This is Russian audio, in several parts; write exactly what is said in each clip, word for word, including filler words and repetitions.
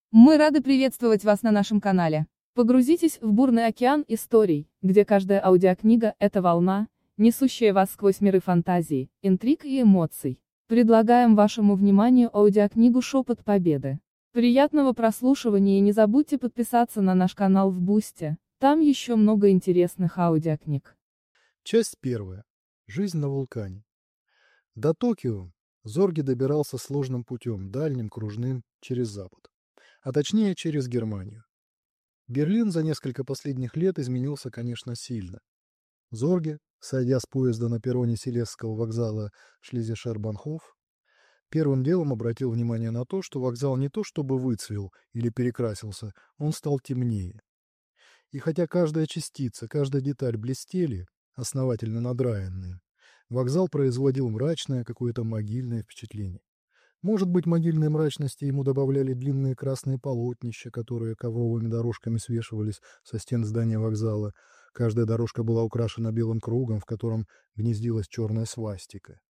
Мы рады приветствовать вас на нашем канале. Погрузитесь в бурный океан историй, где каждая аудиокнига– это волна, несущая вас сквозь миры фантазии, интриг и эмоций. Предлагаем вашему вниманию аудиокнигу «Шепот Победы». Приятного прослушивания и не забудьте подписаться на наш канал в Бусте, там еще много интересных аудиокниг. Часть первая. Жизнь на вулкане. До Токио Зорге добирался сложным путем, дальним, кружным, через запад. А точнее, через Германию. Берлин за несколько последних лет изменился, конечно, сильно. Зорге, сойдя с поезда на перроне Селесского вокзала Шлизе-Шербанхоф, первым делом обратил внимание на то, что вокзал не то чтобы выцвел или перекрасился, он стал темнее. И хотя каждая частица, каждая деталь блестели, основательно надраенные, вокзал производил мрачное, какое-то могильное впечатление. Может быть, могильной мрачности ему добавляли длинные красные полотнища, которые ковровыми дорожками свешивались со стен здания вокзала. Каждая дорожка была украшена белым кругом, в котором гнездилась черная свастика.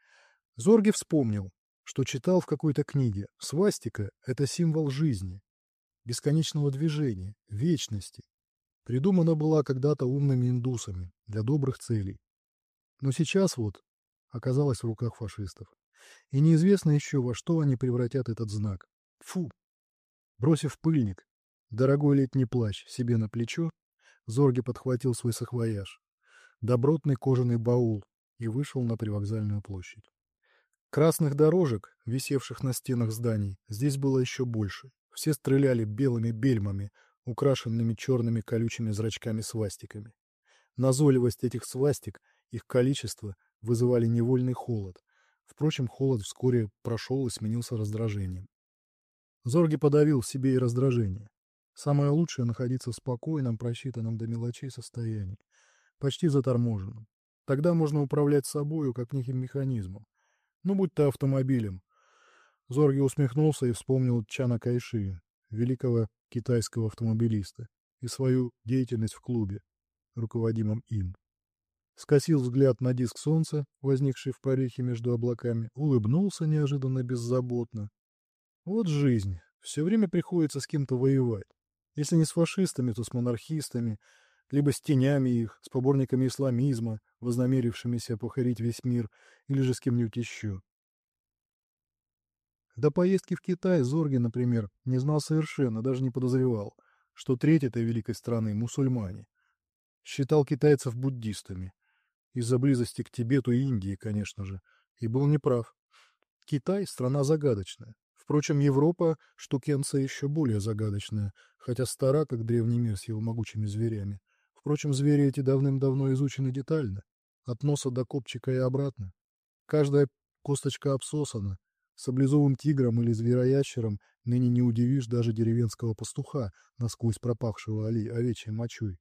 Зорге вспомнил, что читал в какой-то книге: свастика — это символ жизни, бесконечного движения, вечности. Придумана была когда-то умными индусами для добрых целей. Но сейчас вот оказалась в руках фашистов. И неизвестно еще, во что они превратят этот знак. Фу! Бросив пыльник, дорогой летний плащ себе на плечо, Зорге подхватил свой саквояж, добротный кожаный баул, и вышел на привокзальную площадь. Красных дорожек, висевших на стенах зданий, здесь было еще больше. Все стреляли белыми бельмами, украшенными черными колючими зрачками-свастиками. Назойливость этих свастик, их количество, вызывали невольный холод. Впрочем, холод вскоре прошел и сменился раздражением. Зорге подавил в себе и раздражение. Самое лучшее — находиться в спокойном, просчитанном до мелочей состоянии, почти заторможенном. Тогда можно управлять собою, как неким механизмом. Ну, будь то автомобилем. Зорге усмехнулся и вспомнил Чана Кайши, великого китайского автомобилиста, и свою деятельность в клубе, руководимом им. Скосил взгляд на диск солнца, возникший в прорехе между облаками, улыбнулся неожиданно беззаботно. Вот жизнь. Все время приходится с кем-то воевать. Если не с фашистами, то с монархистами, либо с тенями их, с поборниками исламизма, вознамерившимися покорить весь мир, или же с кем-нибудь еще. До поездки в Китай Зорге, например, не знал совершенно, даже не подозревал, что треть этой великой страны — мусульмане. Считал китайцев буддистами. Из-за близости к Тибету и Индии, конечно же. И был неправ. Китай — страна загадочная. Впрочем, Европа — штукенция еще более загадочная, хотя стара, как древний мир с его могучими зверями. Впрочем, звери эти давным-давно изучены детально, от носа до копчика и обратно. Каждая косточка обсосана. Саблезубым тигром или звероящером ныне не удивишь даже деревенского пастуха, насквозь пропахшего овечьей мочой.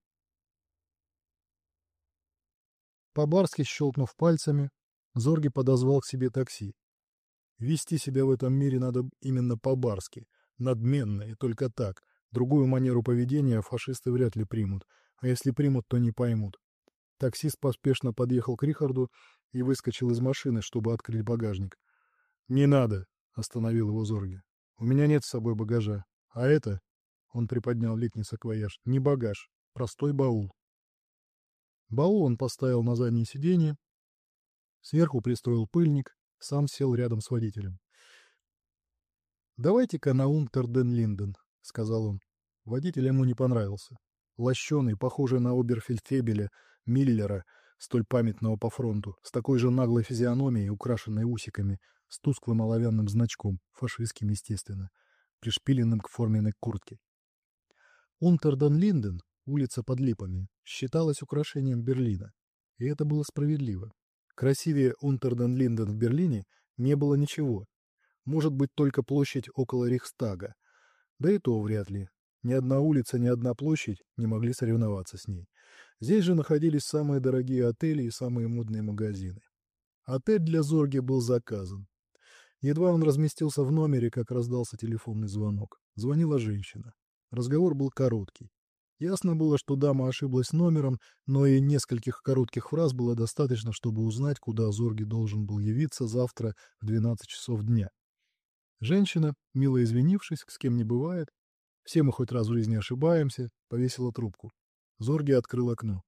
По-барски щелкнув пальцами, Зорге подозвал к себе такси. Вести себя в этом мире надо именно по-барски, надменно и только так. Другую манеру поведения фашисты вряд ли примут, а если примут, то не поймут. Таксист поспешно подъехал к Рихарду и выскочил из машины, чтобы открыть багажник. «Не надо», — остановил его Зорге. «У меня нет с собой багажа. А это...» — он приподнял летний саквояж. «Не багаж, простой баул». Баул он поставил на заднее сиденье, сверху пристроил пыльник, сам сел рядом с водителем. «Давайте-ка на Унтер-ден-Линден», — сказал он. Водитель ему не понравился. Лощеный, похожий на оберфельдфебеля Миллера, столь памятного по фронту, с такой же наглой физиономией, украшенной усиками, с тусклым оловянным значком, фашистским, естественно, пришпиленным к форменной куртке. Унтер-ден-Линден, улица под Липами, считалась украшением Берлина. И это было справедливо. Красивее Унтер-ден-Линден в Берлине не было ничего. Может быть, только площадь около Рейхстага. Да и то вряд ли. Ни одна улица, ни одна площадь не могли соревноваться с ней. Здесь же находились самые дорогие отели и самые модные магазины. Отель для Зорге был заказан. Едва он разместился в номере, как раздался телефонный звонок. Звонила женщина. Разговор был короткий. Ясно было, что дама ошиблась номером, но и нескольких коротких фраз было достаточно, чтобы узнать, куда Зорге должен был явиться завтра в двенадцать часов дня. Женщина, мило извинившись, с кем не бывает, все мы хоть раз в жизни ошибаемся, повесила трубку. Зорги открыл окно.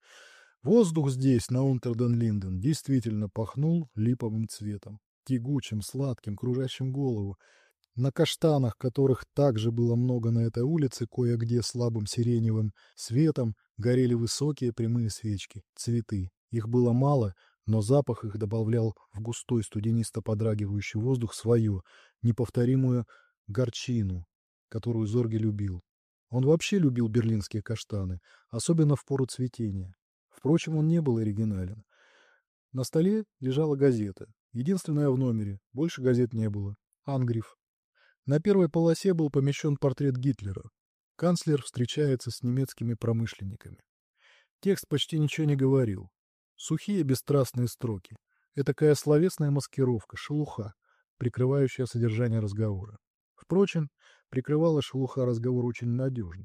Воздух здесь, на Унтерден-Линден, действительно пахнул липовым цветом, тягучим, сладким, кружащим голову. На каштанах, которых также было много на этой улице, кое-где слабым сиреневым светом, горели высокие прямые свечки, цветы. Их было мало, но запах их добавлял в густой студенисто подрагивающий воздух свою, неповторимую горчину, которую Зорге любил. Он вообще любил берлинские каштаны, особенно в пору цветения. Впрочем, он не был оригинален. На столе лежала газета. Единственная в номере. Больше газет не было. Ангриф. На первой полосе был помещен портрет Гитлера. Канцлер встречается с немецкими промышленниками. Текст почти ничего не говорил. Сухие бесстрастные строки. Этакая словесная маскировка, шелуха, прикрывающая содержание разговора. Впрочем, прикрывала шелуха разговор очень надежно.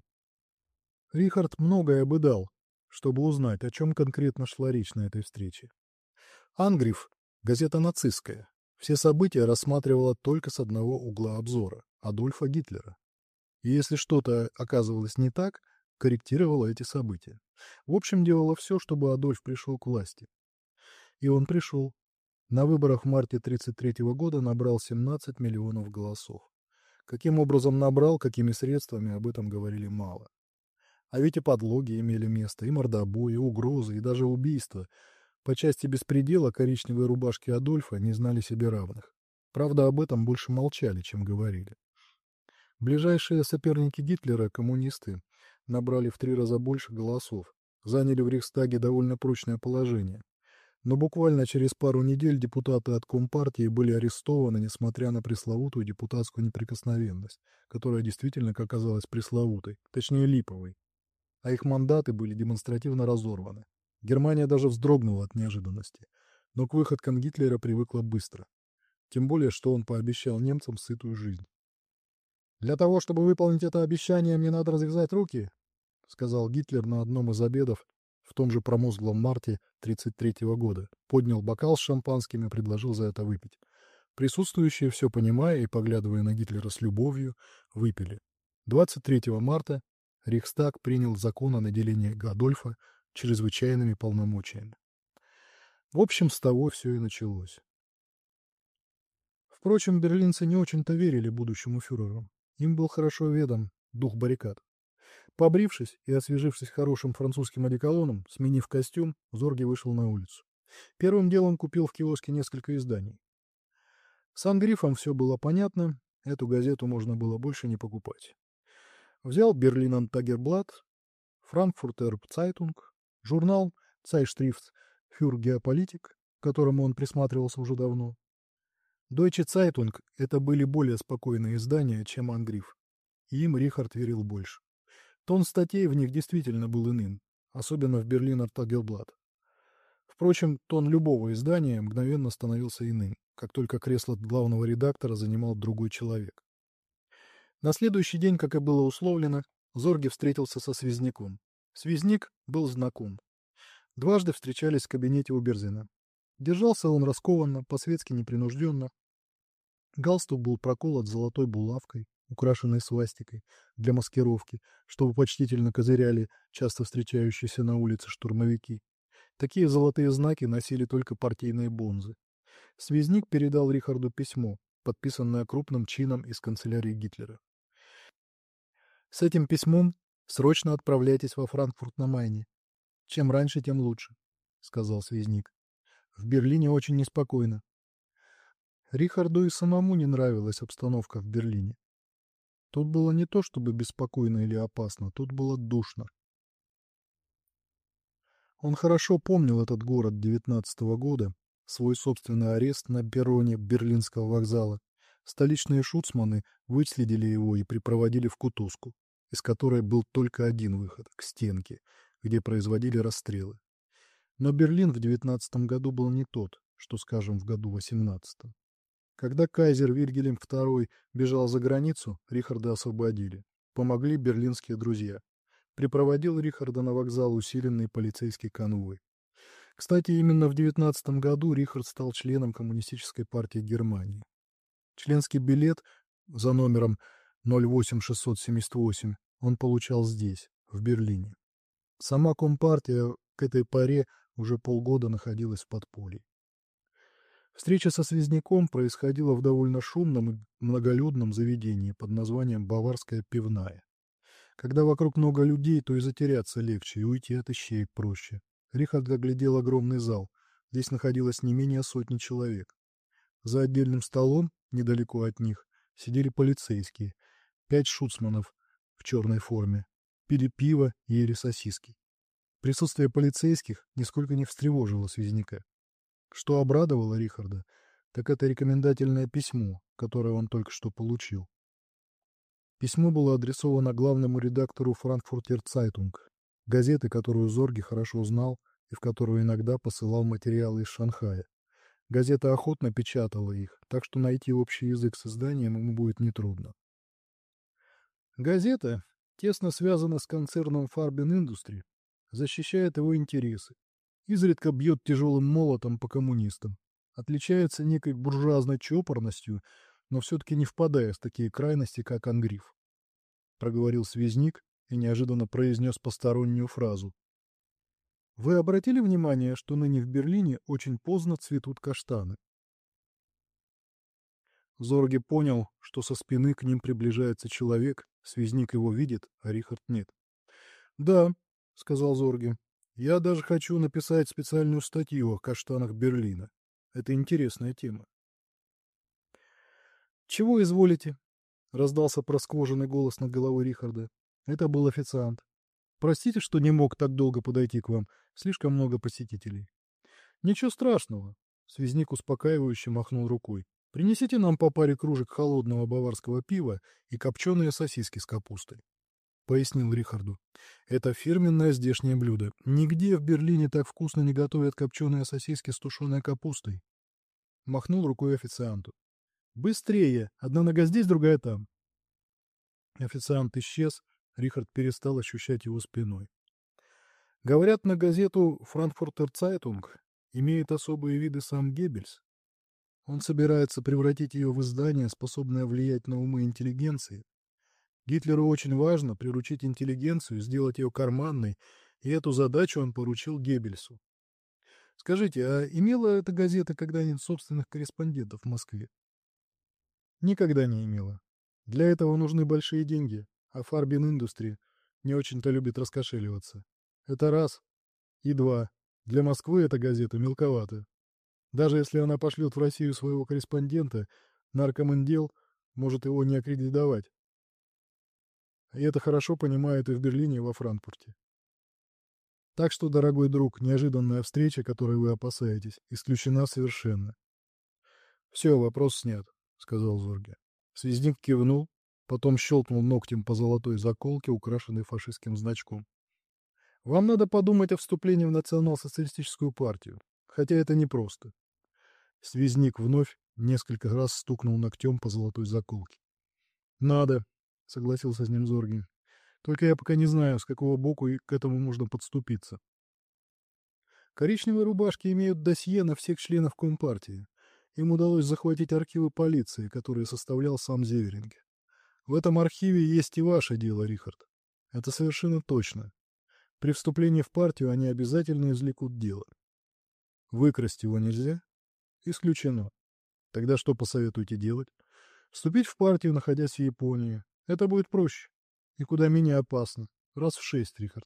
Рихард многое бы дал, чтобы узнать, о чем конкретно шла речь на этой встрече. Ангриф – газета нацистская. Все события рассматривала только с одного угла обзора – Адольфа Гитлера. И если что-то оказывалось не так, корректировала эти события. В общем, делала все, чтобы Адольф пришел к власти. И он пришел. На выборах в марте тысяча девятьсот тридцать третьего года набрал семнадцать миллионов голосов. Каким образом набрал, какими средствами, об этом говорили мало. А ведь и подлоги имели место, и мордобои, и угрозы, и даже убийства. По части беспредела коричневые рубашки Адольфа не знали себе равных. Правда, об этом больше молчали, чем говорили. Ближайшие соперники Гитлера, коммунисты, набрали в три раза больше голосов, заняли в Рейхстаге довольно прочное положение. Но буквально через пару недель депутаты от Компартии были арестованы, несмотря на пресловутую депутатскую неприкосновенность, которая действительно оказалась пресловутой, точнее липовой. А их мандаты были демонстративно разорваны. Германия даже вздрогнула от неожиданности, но к выходкам Гитлера привыкла быстро. Тем более, что он пообещал немцам сытую жизнь. «Для того, чтобы выполнить это обещание, мне надо развязать руки», — сказал Гитлер на одном из обедов в том же промозглом марте тысяча девятьсот тридцать третьего года. Поднял бокал с шампанским и предложил за это выпить. Присутствующие, все понимая и поглядывая на Гитлера с любовью, выпили. двадцать третьего марта Рейхстаг принял закон о наделении Адольфа чрезвычайными полномочиями. В общем, с того все и началось. Впрочем, берлинцы не очень-то верили будущему фюреру. Им был хорошо ведом дух баррикад. Побрившись и освежившись хорошим французским одеколоном, сменив костюм, Зорге вышел на улицу. Первым делом купил в киоске несколько изданий. С Ангрифом все было понятно, эту газету можно было больше не покупать. Взял Берлинен Тагерблат, Франкфуртер Цайтунг, журнал Zeitschrift für Geopolitik, к которому он присматривался уже давно. Deutsche Zeitung – это были более спокойные издания, чем Ангриф, и им Рихард верил больше. Тон статей в них действительно был иным, особенно в Берлинер Тагерблат. Впрочем, тон любого издания мгновенно становился иным, как только кресло главного редактора занимал другой человек. На следующий день, как и было условлено, Зорге встретился со Связняком. Связник был знаком. Дважды встречались в кабинете у Берзина. Держался он раскованно, по-светски непринужденно. Галстук был проколот золотой булавкой, украшенной свастикой, для маскировки, чтобы почтительно козыряли часто встречающиеся на улице штурмовики. Такие золотые знаки носили только партийные бонзы. Связник передал Рихарду письмо, подписанное крупным чином из канцелярии Гитлера. «С этим письмом срочно отправляйтесь во Франкфурт на Майне. Чем раньше, тем лучше», — сказал Связник. «В Берлине очень неспокойно». Рихарду и самому не нравилась обстановка в Берлине. Тут было не то чтобы беспокойно или опасно, тут было душно. Он хорошо помнил этот город девятнадцатого года, свой собственный арест на перроне Берлинского вокзала. Столичные шуцманы выследили его и припроводили в кутузку, из которой был только один выход – к стенке, где производили расстрелы. Но Берлин в девятнадцатом году был не тот, что, скажем, в году восемнадцатом. Когда кайзер Вильгельм второй бежал за границу, Рихарда освободили. Помогли берлинские друзья. Припроводил Рихарда на вокзал усиленный полицейский конвой. Кстати, именно в девятнадцатом году Рихард стал членом Коммунистической партии Германии. Членский билет за номером ноль восемь шестьсот семьдесят восемь он получал здесь, в Берлине. Сама Компартия к этой поре уже полгода находилась в подполье. Встреча со связняком происходила в довольно шумном и многолюдном заведении под названием «Баварская пивная». Когда вокруг много людей, то и затеряться легче, и уйти от ищеек проще. Рихард оглядел огромный зал. Здесь находилось не менее сотни человек. За отдельным столом, недалеко от них, сидели полицейские. Пять шуцманов в черной форме. Пили пиво и ели сосиски. Присутствие полицейских нисколько не встревожило связняка. Что обрадовало Рихарда, так это рекомендательное письмо, которое он только что получил. Письмо было адресовано главному редактору «Франкфуртер Цайтунг», газеты, которую Зорге хорошо знал и в которую иногда посылал материалы из Шанхая. Газета охотно печатала их, так что найти общий язык с изданием ему будет нетрудно. Газета тесно связана с концерном Farben Industry, защищает его интересы, изредка бьет тяжелым молотом по коммунистам, отличается некой буржуазной чопорностью, но все-таки не впадая в такие крайности, как Ангриф. Проговорил связник и неожиданно произнес постороннюю фразу. «Вы обратили внимание, что ныне в Берлине очень поздно цветут каштаны?» Зорге понял, что со спины к ним приближается человек, связник его видит, а Рихард нет. «Да», — сказал Зорге, — «я даже хочу написать специальную статью о каштанах Берлина. Это интересная тема». «Чего изволите?» — раздался просквоженный голос над головой Рихарда. Это был официант. «Простите, что не мог так долго подойти к вам. Слишком много посетителей». «Ничего страшного», — связник успокаивающе махнул рукой. «Принесите нам по паре кружек холодного баварского пива и копченые сосиски с капустой», — пояснил Рихарду. «Это фирменное здешнее блюдо. Нигде в Берлине так вкусно не готовят копченые сосиски с тушеной капустой». Махнул рукой официанту. «Быстрее! Одна нога здесь, другая там». Официант исчез, Рихард перестал ощущать его спиной. Говорят, на газету «Франкфуртер Цайтунг» имеет особые виды сам Геббельс. Он собирается превратить ее в издание, способное влиять на умы интеллигенции. Гитлеру очень важно приручить интеллигенцию, сделать ее карманной, и эту задачу он поручил Геббельсу. Скажите, а имела эта газета когда-нибудь собственных корреспондентов в Москве? Никогда не имела. Для этого нужны большие деньги, а Farben Industry не очень-то любит раскошеливаться. Это раз. И два. Для Москвы эта газета мелковата. Даже если она пошлет в Россию своего корреспондента, наркомендел может его не аккредитовать. И это хорошо понимают и в Берлине, и во Франкфурте. Так что, дорогой друг, неожиданная встреча, которой вы опасаетесь, исключена совершенно. «Все, вопрос снят», — сказал Зорге. Связник кивнул, потом щелкнул ногтем по золотой заколке, украшенной фашистским значком. «Вам надо подумать о вступлении в национал-социалистическую партию, хотя это непросто». Связник вновь несколько раз стукнул ногтем по золотой заколке. «Надо», — согласился с ним Зорге. «Только я пока не знаю, с какого боку и к этому можно подступиться». Коричневые рубашки имеют досье на всех членов Компартии. Им удалось захватить архивы полиции, которые составлял сам Зеверинге. В этом архиве есть и ваше дело, Рихард. Это совершенно точно. При вступлении в партию они обязательно извлекут дело. Выкрасть его нельзя? Исключено. Тогда что посоветуете делать? Вступить в партию, находясь в Японии. Это будет проще. И куда менее опасно. Раз в шесть, Рихард.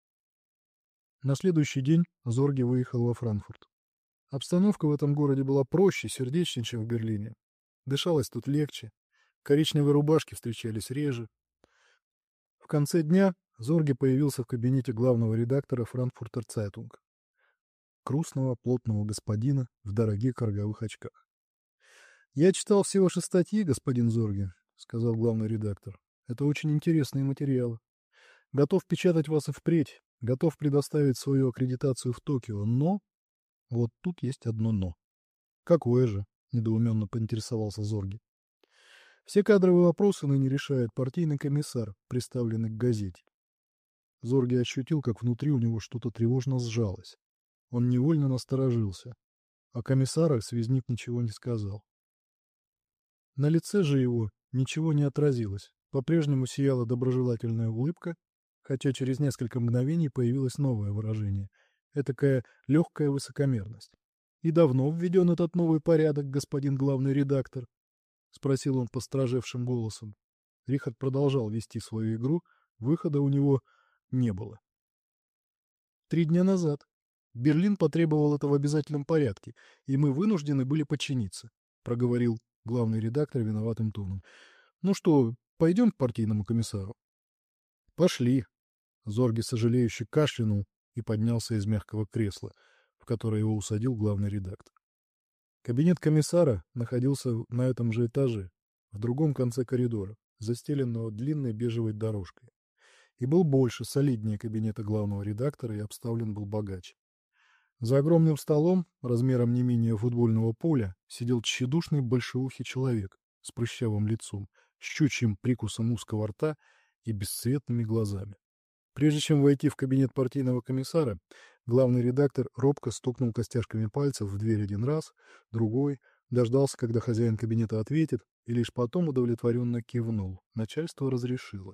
На следующий день Зорге выехал во Франкфурт. Обстановка в этом городе была проще, сердечнее, чем в Берлине. Дышалось тут легче. Коричневые рубашки встречались реже. В конце дня Зорге появился в кабинете главного редактора «Франкфуртер Цайтунг». Грустного, плотного господина в дорогих роговых очках. «Я читал все ваши статьи, господин Зорге», — сказал главный редактор. «Это очень интересные материалы. Готов печатать вас и впредь, готов предоставить свою аккредитацию в Токио, но...» Вот тут есть одно «но». «Какое же?» — недоуменно поинтересовался Зорге. «Все кадровые вопросы ныне решает партийный комиссар, представленный к газете». Зорге ощутил, как внутри у него что-то тревожно сжалось. Он невольно насторожился. О комиссарах связник ничего не сказал. На лице же его ничего не отразилось. По-прежнему сияла доброжелательная улыбка, хотя через несколько мгновений появилось новое выражение. Этакая легкая высокомерность. «И давно введен этот новый порядок, господин главный редактор?» — спросил он постражевшим голосом. Рихард продолжал вести свою игру, выхода у него не было. «Три дня назад. Берлин потребовал это в обязательном порядке, и мы вынуждены были подчиниться», — проговорил главный редактор виноватым тоном. «Ну что, пойдем к партийному комиссару?» «Пошли». Зорге сожалеюще кашлянул и поднялся из мягкого кресла, в которое его усадил главный редактор. Кабинет комиссара находился на этом же этаже, в другом конце коридора, застеленного длинной бежевой дорожкой, и был больше, солиднее кабинета главного редактора и обставлен был богаче. За огромным столом, размером не менее футбольного поля, сидел тщедушный большеухий человек с прыщавым лицом, с щучьим прикусом узкого рта и бесцветными глазами. Прежде чем войти в кабинет партийного комиссара, главный редактор робко стукнул костяшками пальцев в дверь один раз, другой, дождался, когда хозяин кабинета ответит, и лишь потом удовлетворенно кивнул. Начальство разрешило.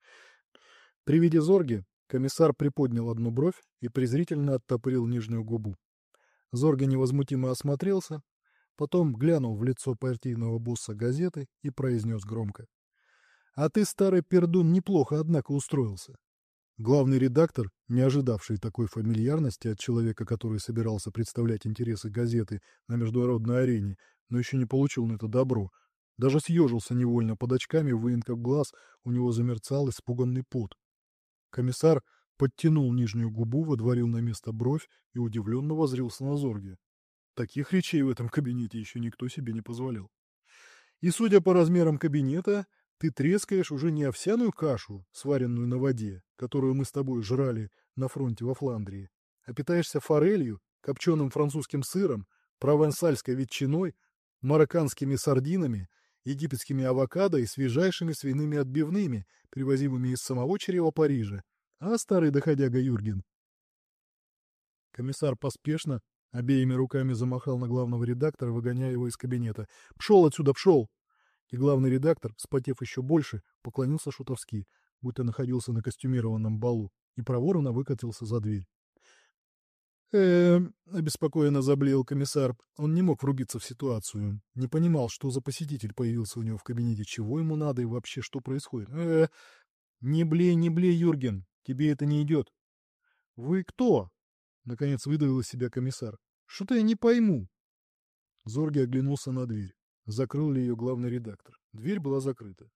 При виде Зорги комиссар приподнял одну бровь и презрительно оттопырил нижнюю губу. Зорге невозмутимо осмотрелся, потом глянул в лицо партийного босса газеты и произнес громко: «А ты, старый пердун, неплохо, однако, устроился». Главный редактор, не ожидавший такой фамильярности от человека, который собирался представлять интересы газеты на международной арене, но еще не получил на это добро, даже съежился невольно под очками, выинкав глаз, у него замерцал испуганный пот. Комиссар подтянул нижнюю губу, водворил на место бровь и удивленно воззрился на Зорге. Таких речей в этом кабинете еще никто себе не позволял. И, судя по размерам кабинета, ты трескаешь уже не овсяную кашу, сваренную на воде, которую мы с тобой жрали на фронте во Фландрии, а питаешься форелью, копченым французским сыром, провансальской ветчиной, марокканскими сардинами, египетскими авокадо и свежайшими свиными отбивными, привозимыми из самого чрева Парижа. А, старый доходяга Юрген?» Комиссар поспешно обеими руками замахал на главного редактора, выгоняя его из кабинета. «Пшел отсюда, пшел!» И главный редактор, вспотев еще больше, поклонился шутовски, будто находился на костюмированном балу, и проворно выкатился за дверь. э обеспокоенно заблеял комиссар. Он не мог врубиться в ситуацию, не понимал, что за посетитель появился у него в кабинете, чего ему надо и вообще что происходит. э «Не блей, не блей, Юрген, тебе это не идет». «Вы кто?» — наконец выдавил из себя комиссар. «Что-то я не пойму». Зорге оглянулся на дверь. Закрыл ли ее главный редактор? Дверь была закрыта.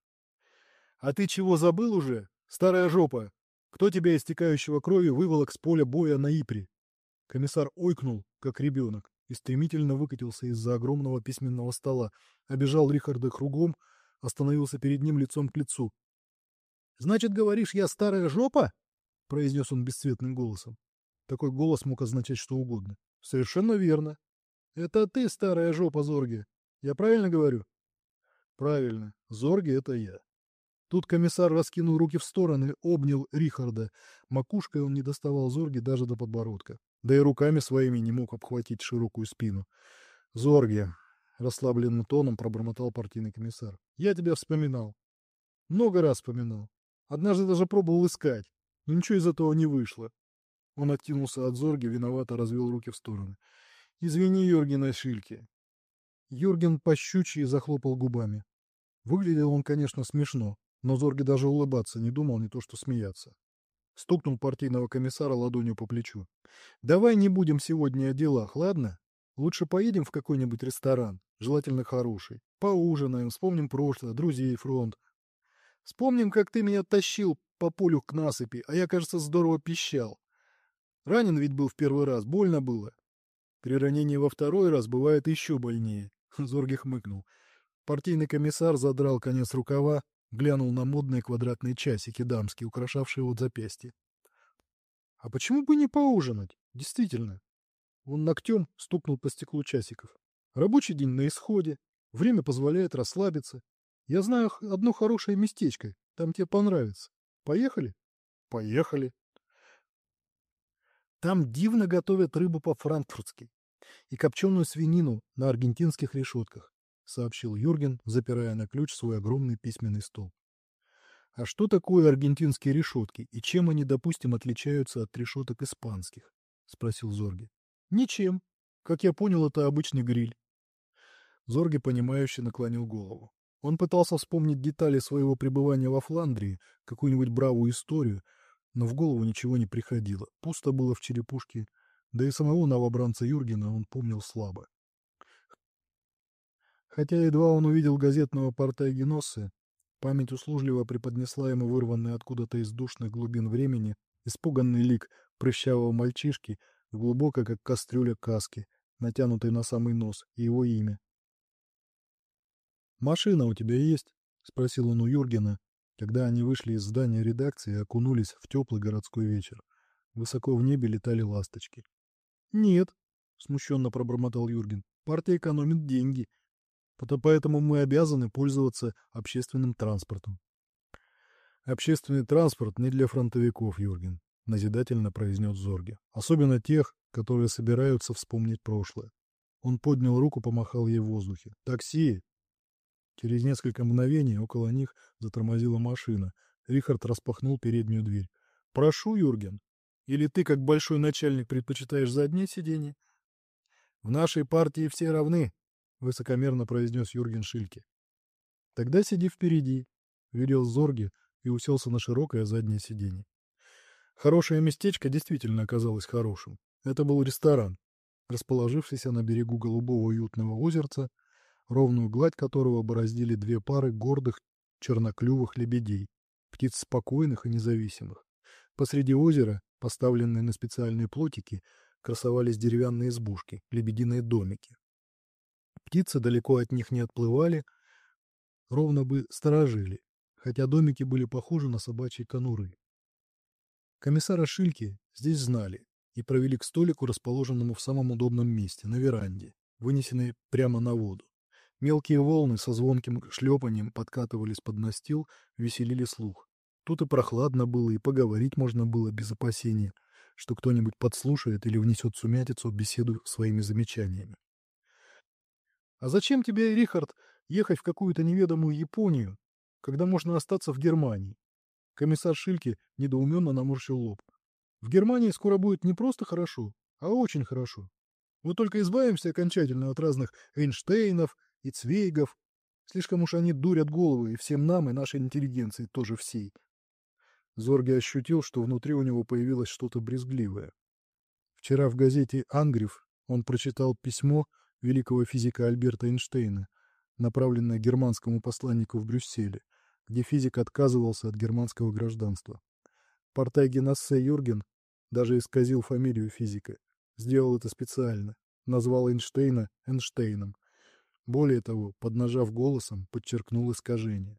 «А ты чего забыл уже, старая жопа? Кто тебя, истекающего кровью, выволок с поля боя на Ипре?» Комиссар ойкнул, как ребенок, и стремительно выкатился из-за огромного письменного стола, обежал Рихарда кругом, остановился перед ним лицом к лицу. «Значит, говоришь, я старая жопа?» — произнес он бесцветным голосом. Такой голос мог означать что угодно. «Совершенно верно. Это ты, старая жопа, Зорге. Я правильно говорю?» «Правильно. Зорге — это я». Тут комиссар раскинул руки в стороны, обнял Рихарда. Макушкой он не доставал Зорге даже до подбородка. Да и руками своими не мог обхватить широкую спину. «Зорге», — расслабленным тоном пробормотал партийный комиссар, — «я тебя вспоминал. Много раз вспоминал. Однажды даже пробовал искать, но ничего из этого не вышло». Он оттянулся от Зорги, виновато развел руки в стороны. «Извини, Юрген Шильке». Юрген по щучьи захлопал губами. Выглядел он, конечно, смешно, но Зорге даже улыбаться не думал, не то что смеяться. Стукнул партийного комиссара ладонью по плечу. «Давай не будем сегодня о делах, ладно? Лучше поедем в какой-нибудь ресторан, желательно хороший. Поужинаем, вспомним прошлое, друзей, фронт. Вспомним, как ты меня тащил по полю к насыпи, а я, кажется, здорово пищал. Ранен ведь был в первый раз, больно было. При ранении во второй раз бывает еще больнее». Зорге хмыкнул. Партийный комиссар задрал конец рукава, глянул на модные квадратные часики дамские, украшавшие вот запястье. «А почему бы не поужинать? Действительно». Он ногтем стукнул по стеклу часиков. «Рабочий день на исходе. Время позволяет расслабиться. Я знаю одно хорошее местечко. Там тебе понравится. Поехали?» «Поехали». Там дивно готовят рыбу по-франкфуртски и копченую свинину на аргентинских решетках. — сообщил Юрген, запирая на ключ свой огромный письменный стол. «А что такое аргентинские решетки и чем они, допустим, отличаются от решеток испанских?» — спросил Зорге. «Ничем. Как я понял, это обычный гриль». Зорге, понимающе наклонил голову. Он пытался вспомнить детали своего пребывания во Фландрии, какую-нибудь бравую историю, но в голову ничего не приходило. Пусто было в черепушке, да и самого новобранца Юргена он помнил слабо. Хотя едва он увидел газетного Портая-Геноссе, память услужливо преподнесла ему вырванный откуда-то из душных глубин времени испуганный лик прыщавого мальчишки в глубокой, как кастрюля, каске, натянутой на самый нос, и его имя. «Машина у тебя есть?» — спросил он у Юргена, когда они вышли из здания редакции и окунулись в теплый городской вечер. Высоко в небе летали ласточки. «Нет», — смущенно пробормотал Юрген, — «партия экономит деньги, поэтому мы обязаны пользоваться общественным транспортом». «Общественный транспорт не для фронтовиков, Юрген», — назидательно произнес Зорге. «Особенно тех, которые собираются вспомнить прошлое». Он поднял руку, помахал ей в воздухе. «Такси!» Через несколько мгновений около них затормозила машина. Рихард распахнул переднюю дверь. «Прошу, Юрген. Или ты, как большой начальник, предпочитаешь заднее сиденье?» «В нашей партии все равны», — высокомерно произнес Юрген Шильке. «Тогда сиди впереди», — велел Зорге и уселся на широкое заднее сиденье. Хорошее местечко действительно оказалось хорошим. Это был ресторан, расположившийся на берегу голубого уютного озерца, ровную гладь которого бороздили две пары гордых черноклювых лебедей, птиц спокойных и независимых. Посреди озера, поставленные на специальные плотики, красовались деревянные избушки, лебединые домики. Птицы далеко от них не отплывали, ровно бы сторожили, хотя домики были похожи на собачьи конуры. Комиссара Шильки здесь знали и провели к столику, расположенному в самом удобном месте, на веранде, вынесенной прямо на воду. Мелкие волны со звонким шлепанием подкатывались под настил, веселили слух. Тут и прохладно было, и поговорить можно было без опасения, что кто-нибудь подслушает или внесет сумятицу в беседу своими замечаниями. «А зачем тебе, Рихард, ехать в какую-то неведомую Японию, когда можно остаться в Германии?» Комиссар Шильке недоуменно наморщил лоб. «В Германии скоро будет не просто хорошо, а очень хорошо. Вот только избавимся окончательно от разных Эйнштейнов и Цвейгов. Слишком уж они дурят головы и всем нам, и нашей интеллигенции тоже всей». Зорге ощутил, что внутри у него появилось что-то брезгливое. Вчера в газете «Ангриф» он прочитал письмо великого физика Альберта Эйнштейна, направленное германскому посланнику в Брюсселе, где физик отказывался от германского гражданства. Портая-Геноссе Юрген даже исказил фамилию физика. Сделал это специально. Назвал Эйнштейна Эйнштейном. Более того, поднажав голосом, подчеркнул искажение.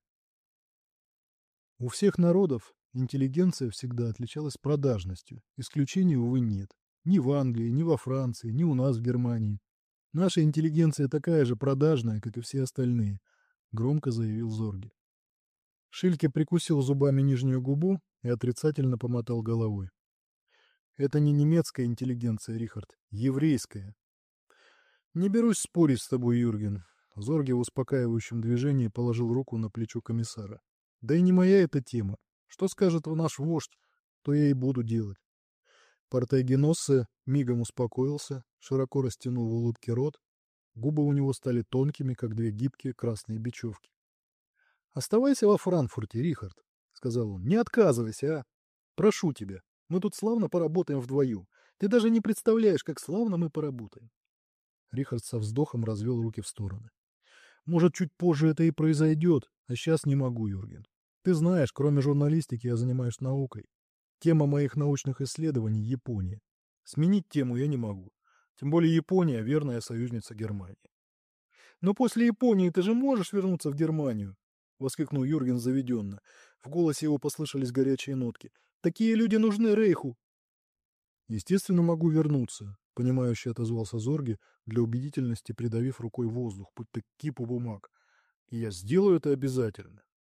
У всех народов интеллигенция всегда отличалась продажностью. Исключений, увы, нет. Ни в Англии, ни во Франции, ни у нас в Германии. Наша интеллигенция такая же продажная, как и все остальные, громко заявил Зорге. Шильке прикусил зубами нижнюю губу и отрицательно помотал головой. Это не немецкая интеллигенция, Рихард, еврейская. Не берусь спорить с тобой, Юрген. Зорге в успокаивающем движении положил руку на плечо комиссара. Да и не моя эта тема. Что скажет наш вождь, то я и буду делать. Портая-Геноссе мигом успокоился, широко растянул в улыбке рот. Губы у него стали тонкими, как две гибкие красные бечевки. «Оставайся во Франкфурте, Рихард», — сказал он. «Не отказывайся, а? Прошу тебя. Мы тут славно поработаем вдвоем. Ты даже не представляешь, как славно мы поработаем». Рихард со вздохом развел руки в стороны. «Может, чуть позже это и произойдет, а сейчас не могу, Юрген. Ты знаешь, кроме журналистики я занимаюсь наукой. Тема моих научных исследований — Япония. Сменить тему я не могу. Тем более Япония — верная союзница Германии». «Но после Японии ты же можешь вернуться в Германию?» — воскликнул Юрген заведенно. В голосе его послышались горячие нотки. «Такие люди нужны Рейху!» «Естественно, могу вернуться», — понимающе отозвался Зорге, для убедительности придавив рукой воздух, будто кипу бумаг. «И я сделаю это обязательно».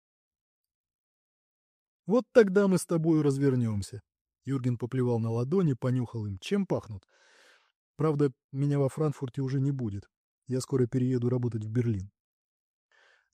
«Вот тогда мы с тобою развернемся». Юрген поплевал на ладони, понюхал им. «Чем пахнут? Правда, меня во Франкфурте уже не будет. Я скоро перееду работать в Берлин».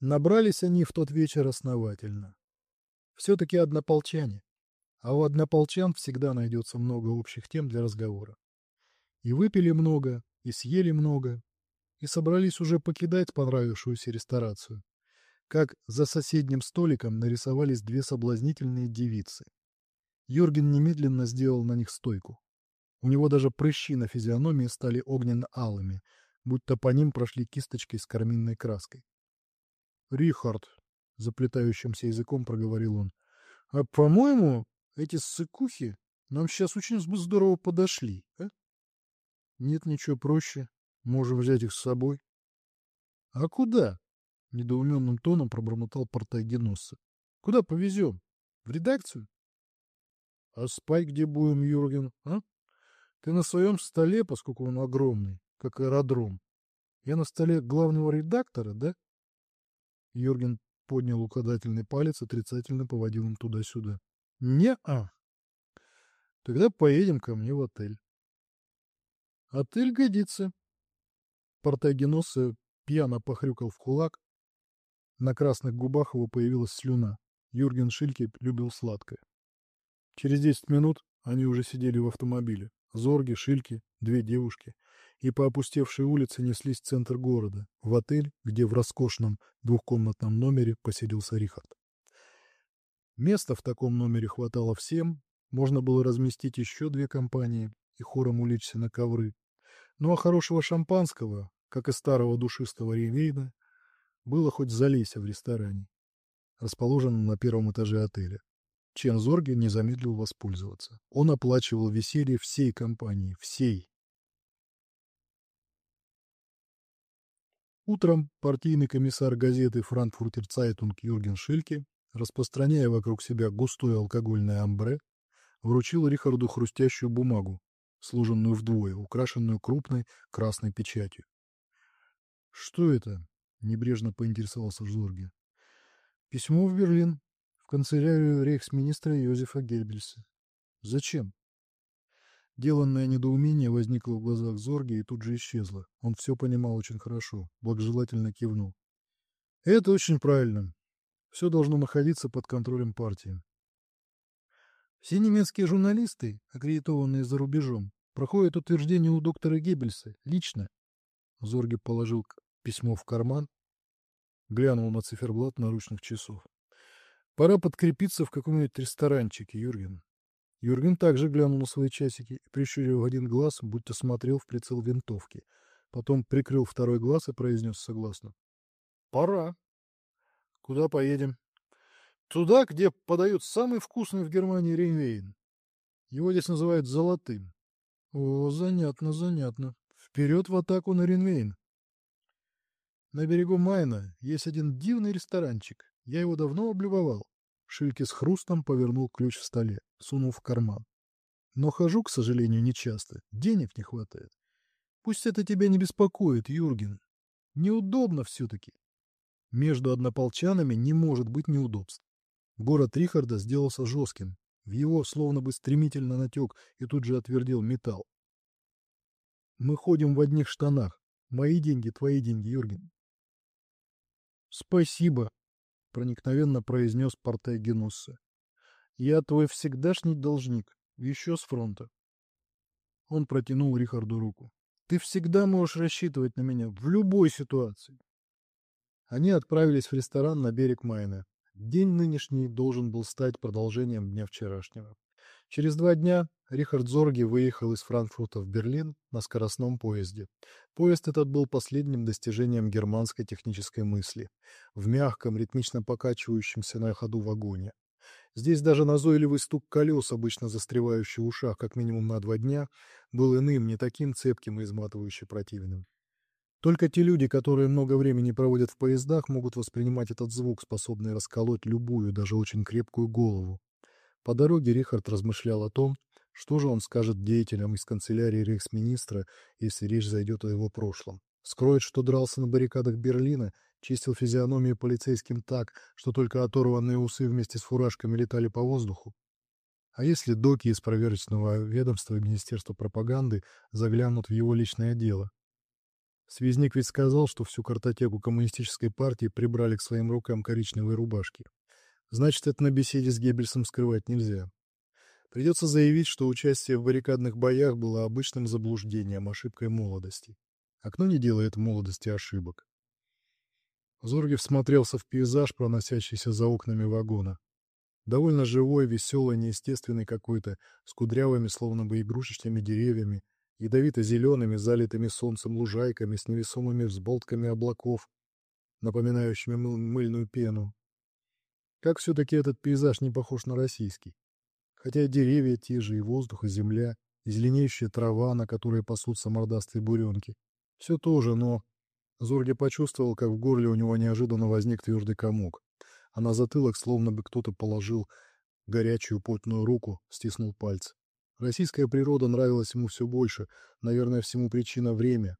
Набрались они в тот вечер основательно. Все-таки однополчане, а у однополчан всегда найдется много общих тем для разговора. И выпили много, и съели много, и собрались уже покидать понравившуюся ресторацию, как за соседним столиком нарисовались две соблазнительные девицы. Юрген немедленно сделал на них стойку. У него даже прыщи на физиономии стали огненно-алыми, будто по ним прошли кисточкой с карминной краской. «Рихард», — заплетающимся языком проговорил он, — «а, по-моему, эти ссыкухи нам сейчас очень здорово подошли, а? Нет ничего проще. Можем взять их с собой». «А куда?» — недоуменным тоном пробормотал Портагеносса. «Куда повезем? В редакцию?» «А спать где будем, Юрген, а? Ты на своем столе, поскольку он огромный, как аэродром. Я на столе главного редактора, да?» Юрген поднял указательный палец, отрицательно поводил им туда-сюда. «Не-а. Тогда поедем ко мне в отель». «Отель годится». Портагеносса пьяно похрюкал в кулак. На красных губах его появилась слюна. Юрген Шильке любил сладкое. Через десять минут они уже сидели в автомобиле. Зорге, Шильке, две девушки. И по опустевшей улице неслись в центр города, в отель, где в роскошном двухкомнатном номере поселился Рихард. Места в таком номере хватало всем, можно было разместить еще две компании и хором улечься на ковры. Ну а хорошего шампанского, как и старого душистого рейнвейна, было хоть залейся в ресторане, расположенном на первом этаже отеля. Чен Зорге не замедлил воспользоваться. Он оплачивал веселье всей компании, всей. Утром партийный комиссар газеты «Франкфуртер Цайтунг» Юрген Шильке, распространяя вокруг себя густое алкогольное амбре, вручил Рихарду хрустящую бумагу, сложенную вдвое, украшенную крупной красной печатью. «Что это?» — небрежно поинтересовался Зорге. «Письмо в Берлин, в канцелярию рейхсминистра Йозефа Геббельса». «Зачем?» Деланное недоумение возникло в глазах Зорге и тут же исчезло. Он все понимал очень хорошо, благожелательно кивнул. «Это очень правильно. Все должно находиться под контролем партии. Все немецкие журналисты, аккредитованные за рубежом, проходят утверждение у доктора Геббельса лично». Зорге положил письмо в карман, глянул на циферблат наручных часов. «Пора подкрепиться в каком-нибудь ресторанчике, Юрген». Юрген также глянул на свои часики и, прищурив один глаз, будто смотрел в прицел винтовки. Потом прикрыл второй глаз и произнес согласно. «Пора». «Куда поедем?» «Туда, где подают самый вкусный в Германии рейнвейн. Его здесь называют золотым». «О, занятно, занятно. Вперед в атаку на рейнвейн». «На берегу Майна есть один дивный ресторанчик. Я его давно облюбовал». Шильке с хрустом повернул ключ в столе, сунул в карман. «Но хожу, к сожалению, нечасто. Денег не хватает. Пусть это тебя не беспокоит, Юрген. Неудобно все-таки». Между однополчанами не может быть неудобств. Город Рихарда сделался жестким. В его словно бы стремительно натек и тут же отвердел металл. «Мы ходим в одних штанах. Мои деньги, твои деньги, Юрген». «Спасибо», — проникновенно произнес Портагеносса. «Я твой всегдашний должник, еще с фронта». Он протянул Рихарду руку. «Ты всегда можешь рассчитывать на меня в любой ситуации». Они отправились в ресторан на берег Майна. День нынешний должен был стать продолжением дня вчерашнего. Через два дня Рихард Зорге выехал из Франкфурта в Берлин на скоростном поезде. Поезд этот был последним достижением германской технической мысли, в мягком, ритмично покачивающемся на ходу вагоне. Здесь даже назойливый стук колес, обычно застревающий в ушах как минимум на два дня, был иным, не таким цепким и изматывающе противным. Только те люди, которые много времени проводят в поездах, могут воспринимать этот звук, способный расколоть любую, даже очень крепкую голову. По дороге Рихард размышлял о том, что же он скажет деятелям из канцелярии рейхсминистра, если речь зайдет о его прошлом. Скроет, что дрался на баррикадах Берлина, чистил физиономию полицейским так, что только оторванные усы вместе с фуражками летали по воздуху. А если доки из проверочного ведомства и Министерства пропаганды заглянут в его личное дело? Связник ведь сказал, что всю картотеку коммунистической партии прибрали к своим рукам коричневые рубашки. Значит, это на беседе с Геббельсом скрывать нельзя. Придется заявить, что участие в баррикадных боях было обычным заблуждением, ошибкой молодости. А кто не делает в молодости ошибок? Зорге всмотрелся в пейзаж, проносящийся за окнами вагона. Довольно живой, веселый, неестественный какой-то, с кудрявыми, словно бы игрушечными деревьями, ядовито-зелеными, залитыми солнцем лужайками, с невесомыми взболтками облаков, напоминающими мыл- мыльную пену. Как все-таки этот пейзаж не похож на российский? Хотя и деревья те же, и воздух, и земля, и зеленеющая трава, на которой пасутся мордастые буренки. Все то же, но... Зорге почувствовал, как в горле у него неожиданно возник твердый комок, а на затылок словно бы кто-то положил горячую потную руку, стиснул пальцы. Российская природа нравилась ему все больше, наверное, всему причина время.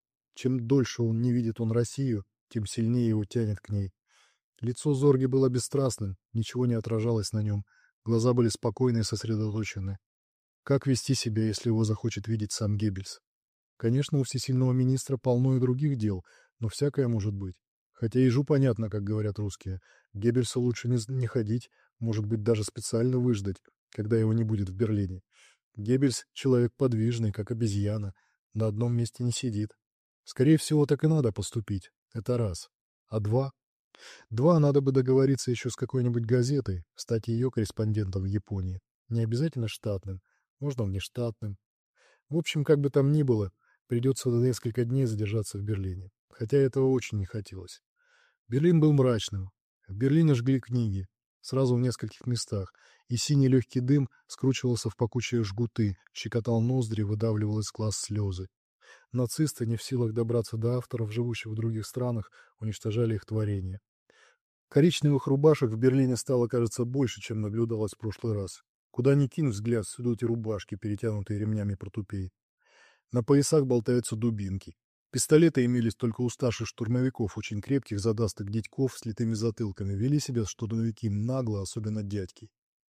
Чем дольше он не видит он Россию, тем сильнее его тянет к ней. Лицо Зорги было бесстрастным, ничего не отражалось на нем, глаза были спокойны и сосредоточены. Как вести себя, если его захочет видеть сам Геббельс? Конечно, у всесильного министра полно и других дел, но всякое может быть. Хотя ежу понятно, как говорят русские. Геббельсу лучше не, не ходить, может быть, даже специально выждать, когда его не будет в Берлине. Геббельс — человек подвижный, как обезьяна, на одном месте не сидит. Скорее всего, так и надо поступить. Это раз. А два? Два, надо бы договориться еще с какой-нибудь газетой, стать ее корреспондентом в Японии. Не обязательно штатным, можно внештатным. В общем, как бы там ни было, придется на несколько дней задержаться в Берлине. Хотя этого очень не хотелось. Берлин был мрачным. В Берлине жгли книги. Сразу в нескольких местах. И синий легкий дым скручивался в пакучие жгуты, щекотал ноздри, выдавливал из глаз слезы. Нацисты, не в силах добраться до авторов, живущих в других странах, уничтожали их творения. Коричневых рубашек в Берлине стало, кажется, больше, чем наблюдалось в прошлый раз. Куда ни кинь взгляд, всюду эти рубашки, перетянутые ремнями портупей. На поясах болтаются дубинки. Пистолеты имелись только у старших штурмовиков, очень крепких задастых дядьков с литыми затылками. Вели себя штурмовики нагло, особенно дядьки.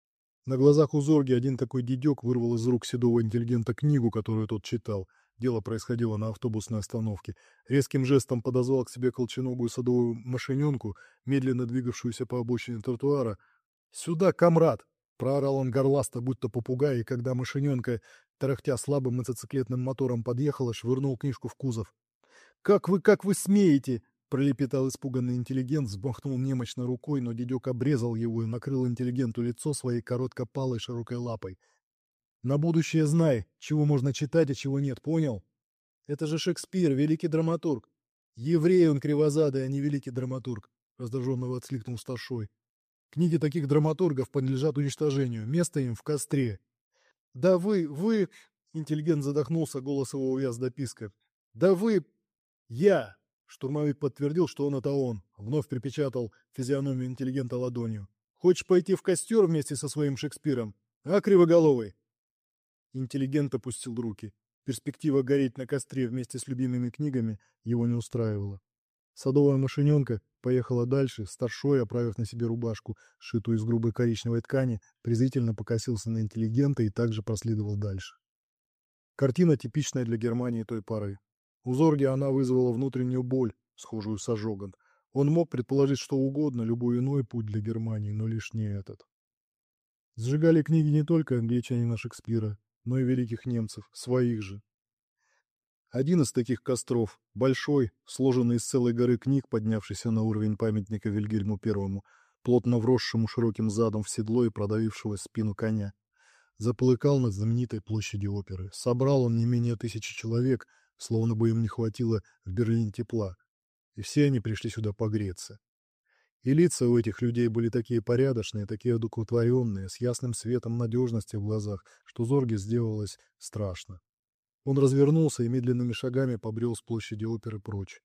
На глазах у Зорги один такой дядек вырвал из рук седого интеллигента книгу, которую тот читал. Дело происходило на автобусной остановке. Резким жестом подозвал к себе колченогую садовую машиненку, медленно двигавшуюся по обочине тротуара. «Сюда, комрад!» — проорал он горласто, будто попугай, и когда машиненка, тарахтя слабым мотоциклетным мотором, подъехала, швырнул книжку в кузов. «Как вы, как вы смеете!» — пролепетал испуганный интеллигент, взмахнул немощно рукой, но дядек обрезал его и накрыл интеллигенту лицо своей короткопалой широкой лапой. «На будущее знай, чего можно читать, а чего нет, понял? Это же Шекспир, великий драматург. Еврей он кривозадый, а не великий драматург», — раздраженно воскликнул старшой. «Книги таких драматургов подлежат уничтожению, место им в костре». «Да вы, вы...» — интеллигент задохнулся, голос его увяз до писка. «Да вы...» «Я!» — штурмовик подтвердил, что он — это он. Вновь припечатал физиономию интеллигента ладонью. «Хочешь пойти в костер вместе со своим Шекспиром? А, кривоголовый?» Интеллигент опустил руки. Перспектива гореть на костре вместе с любимыми книгами его не устраивала. Садовая машиненка поехала дальше, старшой, оправив на себе рубашку, сшитую из грубой коричневой ткани, презрительно покосился на интеллигента и также проследовал дальше. Картина типичная для Германии той поры. У Зорги она вызвала внутреннюю боль, схожую с ожогом. Он мог предположить что угодно, любой иной путь для Германии, но лишь не этот. Сжигали книги не только англичанина Шекспира, но и великих немцев, своих же. Один из таких костров, большой, сложенный из целой горы книг, поднявшийся на уровень памятника Вильгельму Первому, плотно вросшему широким задом в седло и продавившего спину коня, заполыкал над знаменитой площадью оперы. Собрал он не менее тысячи человек, словно бы им не хватило в Берлине тепла, и все они пришли сюда погреться. И лица у этих людей были такие порядочные, такие одухотворенные, с ясным светом надежности в глазах, что Зорге сделалось страшно. Он развернулся и медленными шагами побрел с площади оперы прочь.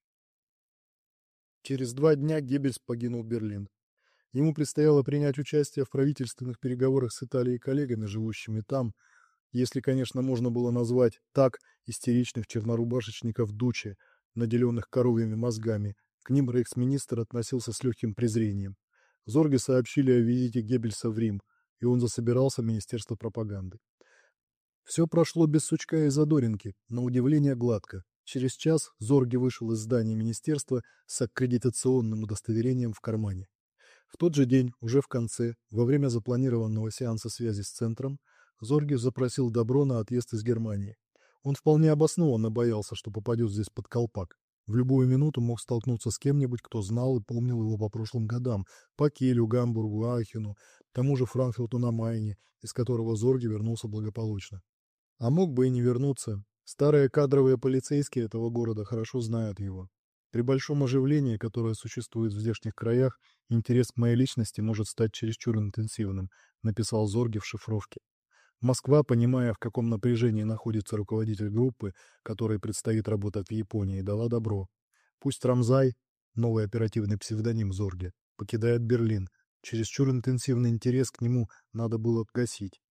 Через два дня Геббельс покинул Берлин. Ему предстояло принять участие в правительственных переговорах с Италией и коллегами, живущими там, если, конечно, можно было назвать так истеричных чернорубашечников Дуче, наделенных коровьими мозгами. К ним рейхсминистр относился с легким презрением. Зорге сообщили о визите Геббельса в Рим, и он засобирался в Министерство пропаганды. Все прошло без сучка и задоринки, на удивление гладко. Через час Зорге вышел из здания министерства с аккредитационным удостоверением в кармане. В тот же день, уже в конце, во время запланированного сеанса связи с центром, Зорге запросил добро на отъезд из Германии. Он вполне обоснованно боялся, что попадет здесь под колпак. В любую минуту мог столкнуться с кем-нибудь, кто знал и помнил его по прошлым годам, по Килю, Гамбургу, Ахену, тому же Франкфурту на Майне, из которого Зорге вернулся благополучно. А мог бы и не вернуться. Старые кадровые полицейские этого города хорошо знают его. При большом оживлении, которое существует в здешних краях, интерес к моей личности может стать чересчур интенсивным, написал Зорге в шифровке. Москва, понимая, в каком напряжении находится руководитель группы, которой предстоит работать в Японии, дала добро. Пусть Рамзай, новый оперативный псевдоним Зорге, покидает Берлин. Чересчур интенсивный интерес к нему надо было гасить.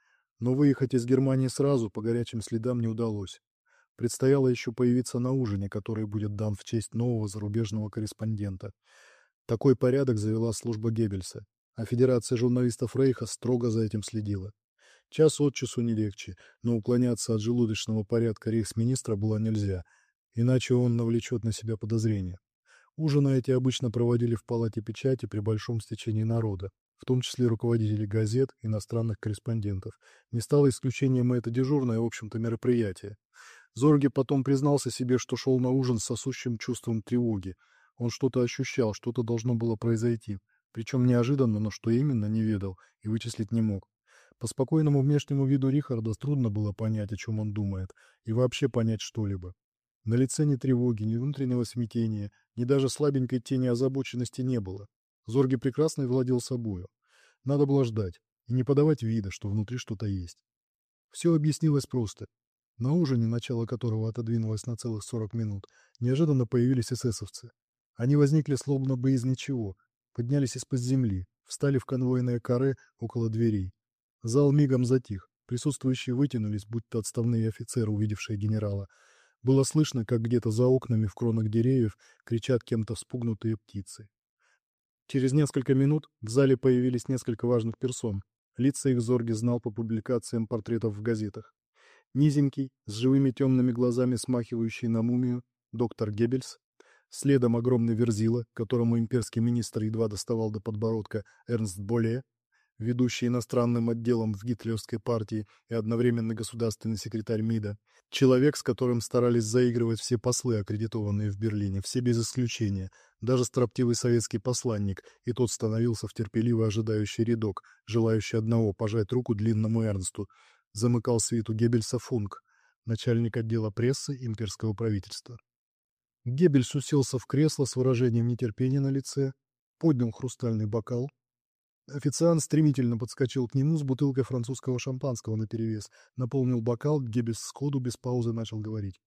Но выехать из Германии сразу по горячим следам не удалось. Предстояло еще появиться на ужине, который будет дан в честь нового зарубежного корреспондента. Такой порядок завела служба Геббельса, а Федерация журналистов Рейха строго за этим следила. Час от часу не легче, но уклоняться от желудочного порядка рейхсминистра было нельзя, иначе он навлечет на себя подозрения. Ужины эти обычно проводили в палате печати при большом стечении народа, в том числе руководителей газет, иностранных корреспондентов. Не стало исключением и это дежурное, в общем-то, мероприятие. Зорге потом признался себе, что шел на ужин с сосущим чувством тревоги. Он что-то ощущал, что-то должно было произойти. Причем неожиданно, но что именно, не ведал и вычислить не мог. По спокойному внешнему виду Рихарда трудно было понять, о чем он думает, и вообще понять что-либо. На лице ни тревоги, ни внутреннего смятения, ни даже слабенькой тени озабоченности не было. Зорге прекрасно владел собою. Надо было ждать и не подавать вида, что внутри что-то есть. Все объяснилось просто. На ужине, начало которого отодвинулось на целых сорок минут, неожиданно появились эсэсовцы. Они возникли словно бы из ничего, поднялись из-под земли, встали в конвойное каре около дверей. Зал мигом затих, присутствующие вытянулись, будто отставные офицеры, увидевшие генерала. Было слышно, как где-то за окнами в кронах деревьев кричат кем-то вспугнутые птицы. Через несколько минут в зале появились несколько важных персон. Лица их Зорге знал по публикациям портретов в газетах. Низенький, с живыми темными глазами, смахивающий на мумию, доктор Геббельс. Следом огромный верзила, которому имперский министр едва доставал до подбородка, Эрнст Боле, ведущий иностранным отделом в гитлеровской партии и одновременно государственный секретарь МИДа. Человек, с которым старались заигрывать все послы, аккредитованные в Берлине, все без исключения. Даже строптивый советский посланник, и тот становился в терпеливо ожидающий рядок, желающий одного пожать руку длинному Эрнсту. Замыкал свиту Геббельса Функ, начальник отдела прессы имперского правительства. Геббельс уселся в кресло с выражением нетерпения на лице, поднял хрустальный бокал. Официант стремительно подскочил к нему с бутылкой французского шампанского наперевес, наполнил бокал, Геббельс сходу без паузы начал говорить.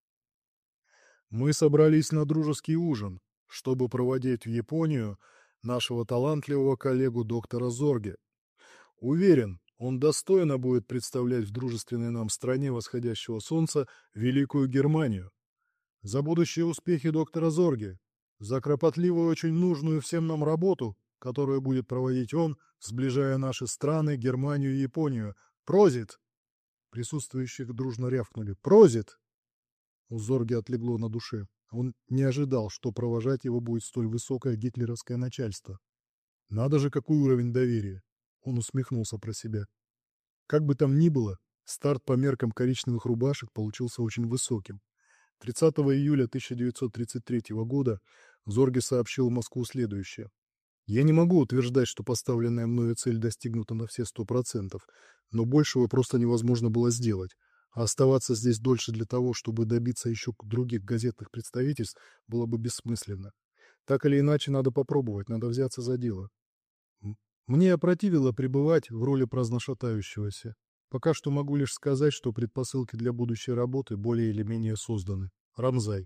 «Мы собрались на дружеский ужин, чтобы проводить в Японию нашего талантливого коллегу доктора Зорге. Уверен, он достойно будет представлять в дружественной нам стране восходящего солнца Великую Германию. За будущие успехи доктора Зорге, за кропотливую, очень нужную всем нам работу, которую будет проводить он, сближая наши страны, Германию и Японию. Прозит!» Присутствующих дружно рявкнули. «Прозит!» У Зорге отлегло на душе. Он не ожидал, что провожать его будет столь высокое гитлеровское начальство. Надо же, какой уровень доверия! Он усмехнулся про себя. Как бы там ни было, старт по меркам коричневых рубашек получился очень высоким. тридцатого июля тысяча девятьсот тридцать третьего года Зорге сообщил в Москву следующее. «Я не могу утверждать, что поставленная мною цель достигнута на все сто процентов, но большего просто невозможно было сделать, а оставаться здесь дольше для того, чтобы добиться еще других газетных представительств, было бы бессмысленно. Так или иначе, надо попробовать, надо взяться за дело. Мне опротивило пребывать в роли праздношатающегося. Пока что могу лишь сказать, что предпосылки для будущей работы более или менее созданы. Рамзай».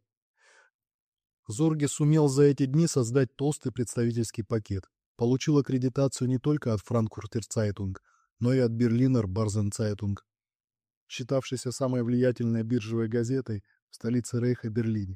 Зорге сумел за эти дни создать толстый представительский пакет. Получил аккредитацию не только от Frankfurter Zeitung, но и от Berliner Börsen-Zeitung, считавшейся самой влиятельной биржевой газетой в столице Рейха Берлине.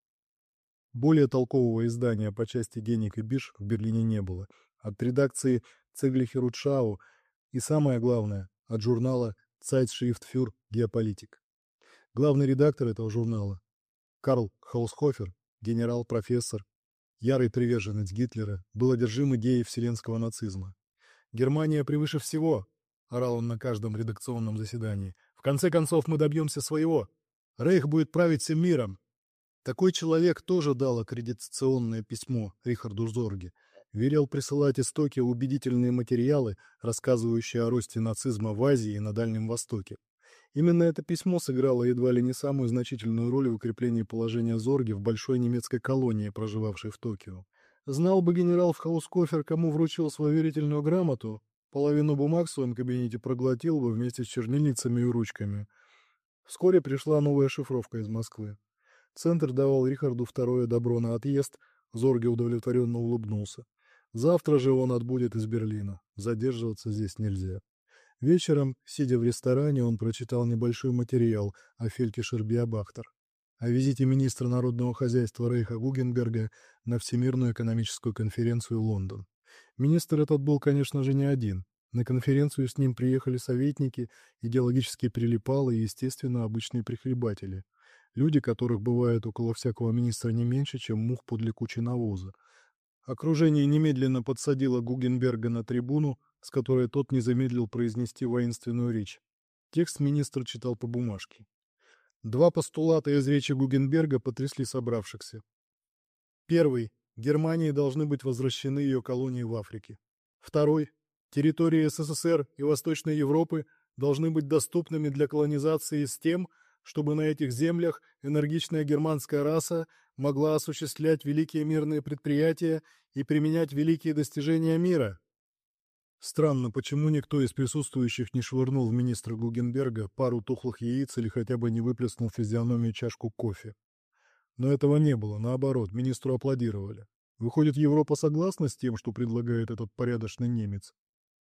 Более толкового издания по части денег и бирж в Берлине не было. От редакции Цеглихе Рутшау и, самое главное, от журнала Zeitschrift für Geopolitik. Главный редактор этого журнала, Карл Хаусхофер, генерал, профессор, ярый приверженец Гитлера, был одержим идеей вселенского нацизма. «Германия превыше всего!» — орал он на каждом редакционном заседании. «В конце концов мы добьемся своего! Рейх будет править всем миром!» Такой человек тоже дал аккредитационное письмо Рихарду Зорге. Велел присылать из Токио убедительные материалы, рассказывающие о росте нацизма в Азии и на Дальнем Востоке. Именно это письмо сыграло едва ли не самую значительную роль в укреплении положения Зорге в большой немецкой колонии, проживавшей в Токио. Знал бы генерал Хаускофер, кому вручил свою верительную грамоту, половину бумаг в своем кабинете проглотил бы вместе с чернильницами и ручками. Вскоре пришла новая шифровка из Москвы. Центр давал Рихарду второе добро на отъезд, Зорге удовлетворенно улыбнулся. Завтра же он отбудет из Берлина. Задерживаться здесь нельзя. Вечером, сидя в ресторане, он прочитал небольшой материал о Фелькишер Биобахтер, о визите министра народного хозяйства Рейха Гугенберга на Всемирную экономическую конференцию в Лондон. Министр этот был, конечно же, не один. На конференцию с ним приехали советники, идеологические прилипалы и, естественно, обычные прихлебатели. Люди, которых бывает около всякого министра не меньше, чем мух подле кучи навоза. Окружение немедленно подсадило Гугенберга на трибуну, с которой тот не замедлил произнести воинственную речь. Текст министр читал по бумажке. Два постулата из речи Гугенберга потрясли собравшихся. Первый. Германии должны быть возвращены ее колонии в Африке. Второй. Территории СССР и Восточной Европы должны быть доступными для колонизации с тем, чтобы на этих землях энергичная германская раса могла осуществлять великие мирные предприятия и применять великие достижения мира. Странно, почему никто из присутствующих не швырнул в министра Гугенберга пару тухлых яиц или хотя бы не выплеснул в физиономию чашку кофе. Но этого не было, наоборот, министру аплодировали. Выходит, Европа согласна с тем, что предлагает этот порядочный немец?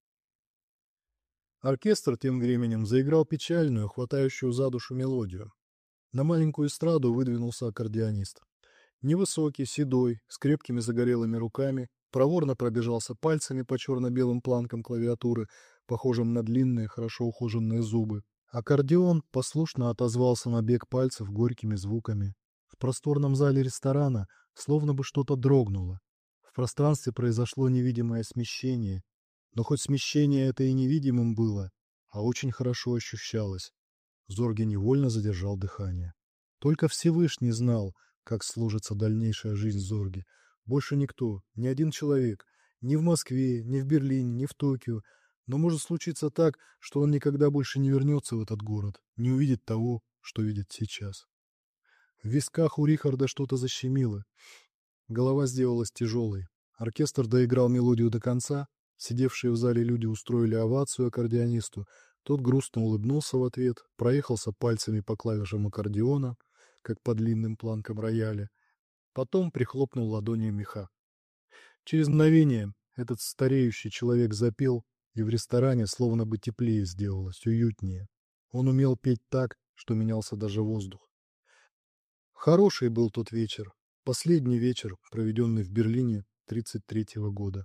Оркестр тем временем заиграл печальную, хватающую за душу мелодию. На маленькую эстраду выдвинулся аккордеонист. Невысокий, седой, с крепкими загорелыми руками, проворно пробежался пальцами по черно-белым планкам клавиатуры, похожим на длинные, хорошо ухоженные зубы. Аккордеон послушно отозвался на бег пальцев горькими звуками. В просторном зале ресторана словно бы что-то дрогнуло. В пространстве произошло невидимое смещение. Но хоть смещение это и невидимым было, а очень хорошо ощущалось. Зорге невольно задержал дыхание. Только Всевышний знал, как сложится дальнейшая жизнь Зорге. Больше никто, ни один человек, ни в Москве, ни в Берлине, ни в Токио. Но может случиться так, что он никогда больше не вернется в этот город, не увидит того, что видит сейчас. В висках у Рихарда что-то защемило. Голова сделалась тяжелой. Оркестр доиграл мелодию до конца. Сидевшие в зале люди устроили овацию аккордеонисту. Тот грустно улыбнулся в ответ, проехался пальцами по клавишам аккордеона, как по длинным планкам рояля. Потом прихлопнул ладонью меха. Через мгновение этот стареющий человек запел, и в ресторане словно бы теплее сделалось, уютнее. Он умел петь так, что менялся даже воздух. Хороший был тот вечер, последний вечер, проведенный в Берлине тридцать третьего года.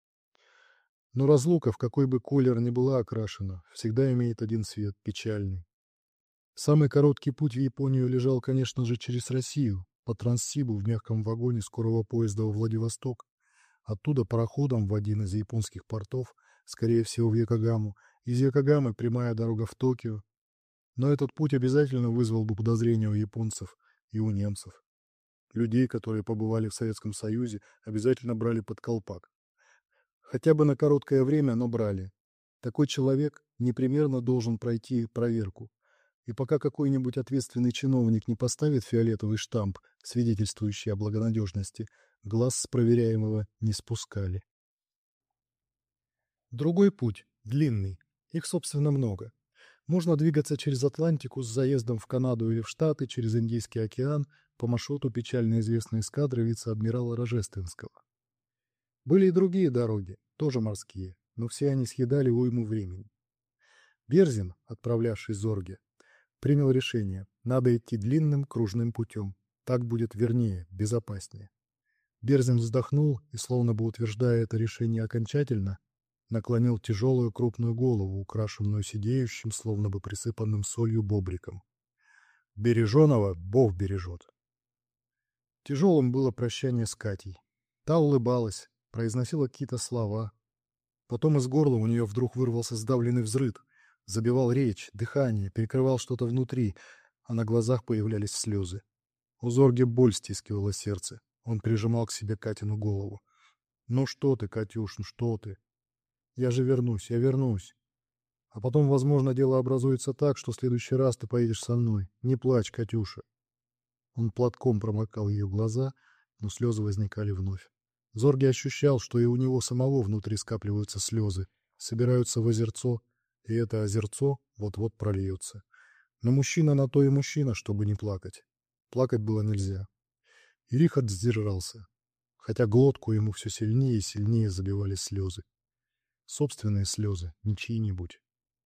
Но разлука, в какой бы колер ни была окрашена, всегда имеет один цвет – печальный. Самый короткий путь в Японию лежал, конечно же, через Россию, по Транссибу в мягком вагоне скорого поезда во Владивосток, оттуда пароходом в один из японских портов, скорее всего в Йокогаму, из Йокогамы прямая дорога в Токио. Но этот путь обязательно вызвал бы подозрения у японцев и у немцев. Людей, которые побывали в Советском Союзе, обязательно брали под колпак. Хотя бы на короткое время, но брали. Такой человек непременно должен пройти проверку. И пока какой-нибудь ответственный чиновник не поставит фиолетовый штамп, свидетельствующий о благонадежности, глаз с проверяемого не спускали. Другой путь, длинный, их, собственно, много. Можно двигаться через Атлантику с заездом в Канаду или в Штаты, через Индийский океан, по маршруту печально известной эскадры вице-адмирала Рожественского. Были и другие дороги, тоже морские, но все они съедали уйму времени. Берзин, отправлявший Зорге, принял решение, надо идти длинным кружным путем, так будет вернее, безопаснее. Берзин вздохнул и, словно бы утверждая это решение окончательно, наклонил тяжелую крупную голову, украшенную сидеющим, словно бы присыпанным солью бобриком. «Береженого Бог бережет». Тяжелым было прощание с Катей. Та улыбалась, произносила какие-то слова. Потом из горла у нее вдруг вырвался сдавленный взрыв, забивал речь, дыхание, перекрывал что-то внутри, а на глазах появлялись слезы. У Зорги боль стискивала сердце. Он прижимал к себе Катину голову. «Ну что ты, Катюш, ну что ты? Я же вернусь, я вернусь. А потом, возможно, дело образуется так, что в следующий раз ты поедешь со мной. Не плачь, Катюша». Он платком промокал ее глаза, но слезы возникали вновь. Зорги ощущал, что и у него самого внутри скапливаются слезы, собираются в озерцо, и это озерцо вот-вот прольется. Но мужчина на то и мужчина, чтобы не плакать. Плакать было нельзя. И Рихард сдержался, хотя глотку ему все сильнее и сильнее забивали слезы. Собственные слезы, не чьи-нибудь.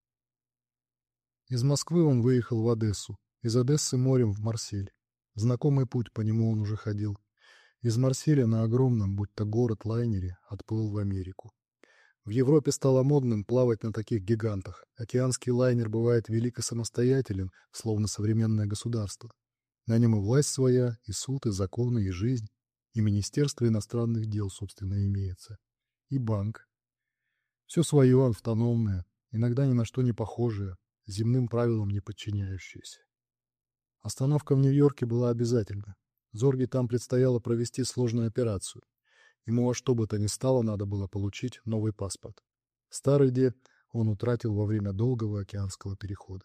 Из Москвы он выехал в Одессу, из Одессы морем в Марсель. Знакомый путь, по нему он уже ходил. Из Марселя на огромном, будто город, лайнере отплыл в Америку. В Европе стало модным плавать на таких гигантах. Океанский лайнер бывает велик и самостоятелен, словно современное государство. На нем и власть своя, и суд, и законы, и жизнь, и Министерство иностранных дел, собственно, имеется, и банк. Все свое, автономное, иногда ни на что не похожее, земным правилам не подчиняющееся. Остановка в Нью-Йорке была обязательна. Зорге там предстояло провести сложную операцию. Ему во что бы то ни стало надо было получить новый паспорт. Старый де он утратил во время долгого океанского перехода.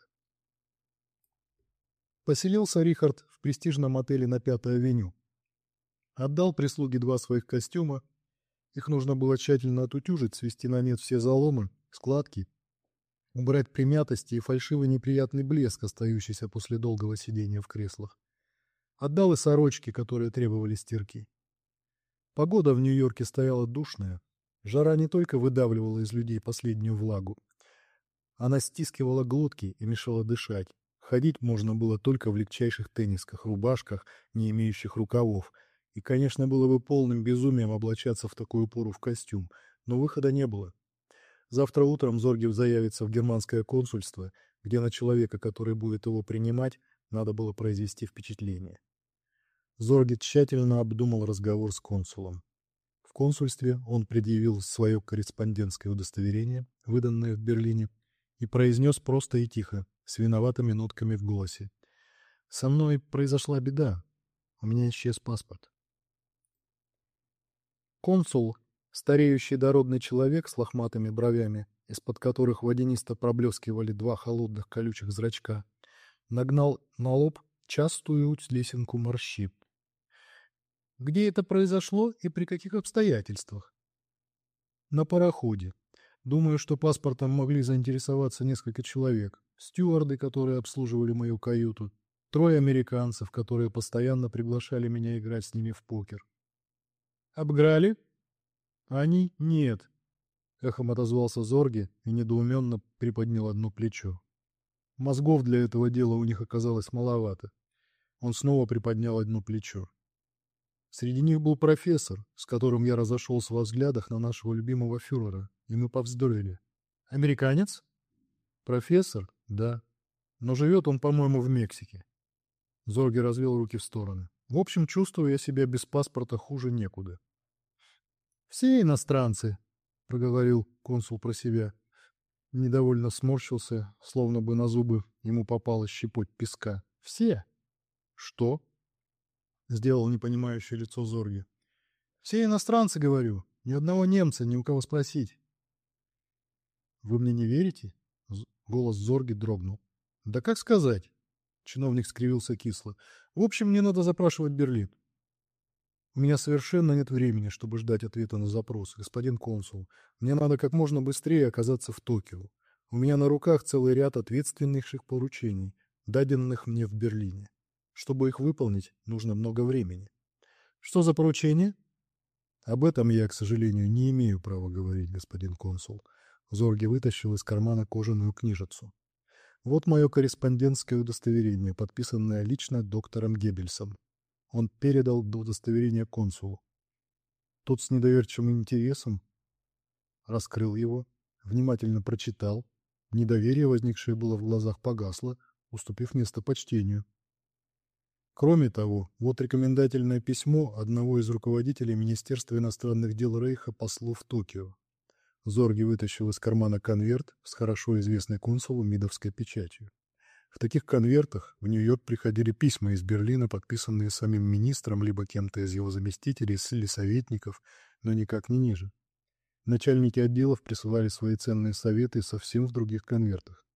Поселился Рихард в престижном отеле на Пятой авеню. Отдал прислуге два своих костюма. Их нужно было тщательно отутюжить, свести на нет все заломы, складки, убрать примятости и фальшивый неприятный блеск, остающийся после долгого сидения в креслах. Отдал и сорочки, которые требовали стирки. Погода в Нью-Йорке стояла душная. Жара не только выдавливала из людей последнюю влагу. Она стискивала глотки и мешала дышать. Ходить можно было только в легчайших теннисках, рубашках, не имеющих рукавов. И, конечно, было бы полным безумием облачаться в такую пору в костюм, но выхода не было. Завтра утром Зорге заявится в германское консульство, где на человека, который будет его принимать, надо было произвести впечатление. Зорге тщательно обдумал разговор с консулом. В консульстве он предъявил свое корреспондентское удостоверение, выданное в Берлине, и произнес просто и тихо, с виноватыми нотками в голосе: «Со мной произошла беда. У меня исчез паспорт». Консул, стареющий дородный человек с лохматыми бровями, из-под которых водянисто проблескивали два холодных колючих зрачка, нагнал на лоб частую лесенку морщин. «Где это произошло и при каких обстоятельствах?» «На пароходе. Думаю, что паспортом могли заинтересоваться несколько человек. Стюарды, которые обслуживали мою каюту, трое американцев, которые постоянно приглашали меня играть с ними в покер». «Обыграли?» «Они? Нет», — эхом отозвался Зорге и недоуменно приподнял одно плечо. Мозгов для этого дела у них оказалось маловато. Он снова приподнял одно плечо. Среди них был профессор, с которым я разошелся во взглядах на нашего любимого фюрера, и мы повздорили. «Американец?» «Профессор? Да. Но живет он, по-моему, в Мексике». Зорге развел руки в стороны. «В общем, чувствую я себя без паспорта хуже некуда». «Все иностранцы», — проговорил консул про себя. Недовольно сморщился, словно бы на зубы ему попало щепоть песка. «Все?» «Что?» — сделал непонимающее лицо Зорги. «Все иностранцы, говорю. Ни одного немца, ни у кого спросить». «Вы мне не верите?» З- Голос Зорги дрогнул. «Да как сказать?» Чиновник скривился кисло. «В общем, мне надо запрашивать Берлин». «У меня совершенно нет времени, чтобы ждать ответа на запрос, господин консул. Мне надо как можно быстрее оказаться в Токио. У меня на руках целый ряд ответственнейших поручений, даденных мне в Берлине. Чтобы их выполнить, нужно много времени». «Что за поручение?» «Об этом я, к сожалению, не имею права говорить, господин консул». Зорге вытащил из кармана кожаную книжицу. «Вот мое корреспондентское удостоверение, подписанное лично доктором Геббельсом». Он передал удостоверение консулу. Тот с недоверчивым интересом раскрыл его, внимательно прочитал. Недоверие, возникшее было в глазах, погасло, уступив место почтению. Кроме того, вот рекомендательное письмо одного из руководителей Министерства иностранных дел Рейха послу в Токио. Зорге вытащил из кармана конверт с хорошо известной консулу мидовской печатью. В таких конвертах в Нью-Йорк приходили письма из Берлина, подписанные самим министром, либо кем-то из его заместителей или советников, но никак не ниже. Начальники отделов присылали свои ценные советы совсем в других конвертах.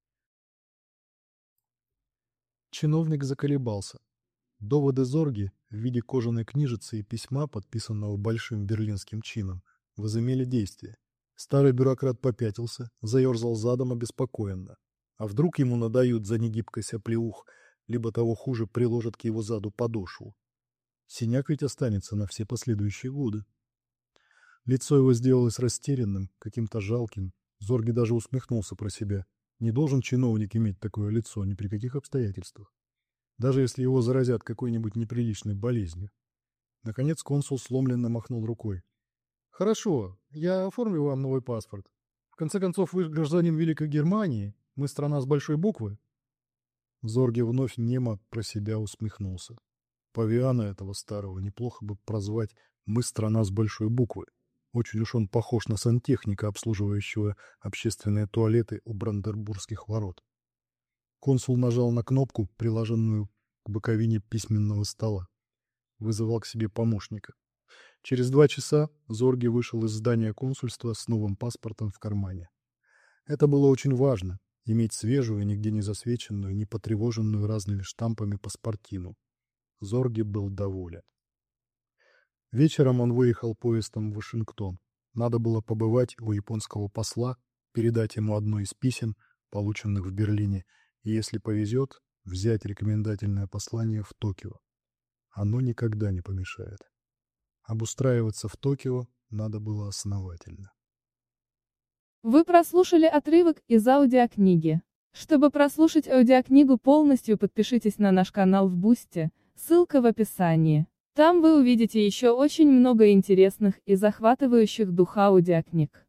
Чиновник заколебался. Доводы Зорги в виде кожаной книжицы и письма, подписанного большим берлинским чином, возымели действие. Старый бюрократ попятился, заерзал задом обеспокоенно. А вдруг ему надают за негибкость оплеух, либо того хуже приложат к его заду подошву. Синяк ведь останется на все последующие годы. Лицо его сделалось растерянным, каким-то жалким. Зорге даже усмехнулся про себя. Не должен чиновник иметь такое лицо ни при каких обстоятельствах. Даже если его заразят какой-нибудь неприличной болезнью. Наконец консул сломленно махнул рукой. «Хорошо, я оформлю вам новый паспорт. В конце концов, вы гражданин Великой Германии. Мы страна с большой буквы». Зорге вновь немо про себя усмехнулся. Павиана этого старого неплохо бы прозвать «Мы страна с большой буквы». Очень уж он похож на сантехника, обслуживающего общественные туалеты у Бранденбургских ворот. Консул нажал на кнопку, приложенную к боковине письменного стола. Вызывал к себе помощника. Через два часа Зорге вышел из здания консульства с новым паспортом в кармане. Это было очень важно — иметь свежую, нигде не засвеченную, не потревоженную разными штампами паспортину. Зорге был доволен. Вечером он выехал поездом в Вашингтон. Надо было побывать у японского посла, передать ему одно из писем, полученных в Берлине, и, если повезет, взять рекомендательное послание в Токио. Оно никогда не помешает. Обустраиваться в Токио надо было основательно. Вы прослушали отрывок из аудиокниги. Чтобы прослушать аудиокнигу полностью, подпишитесь на наш канал в Бусти, ссылка в описании. Там вы увидите еще очень много интересных и захватывающих дух аудиокниг.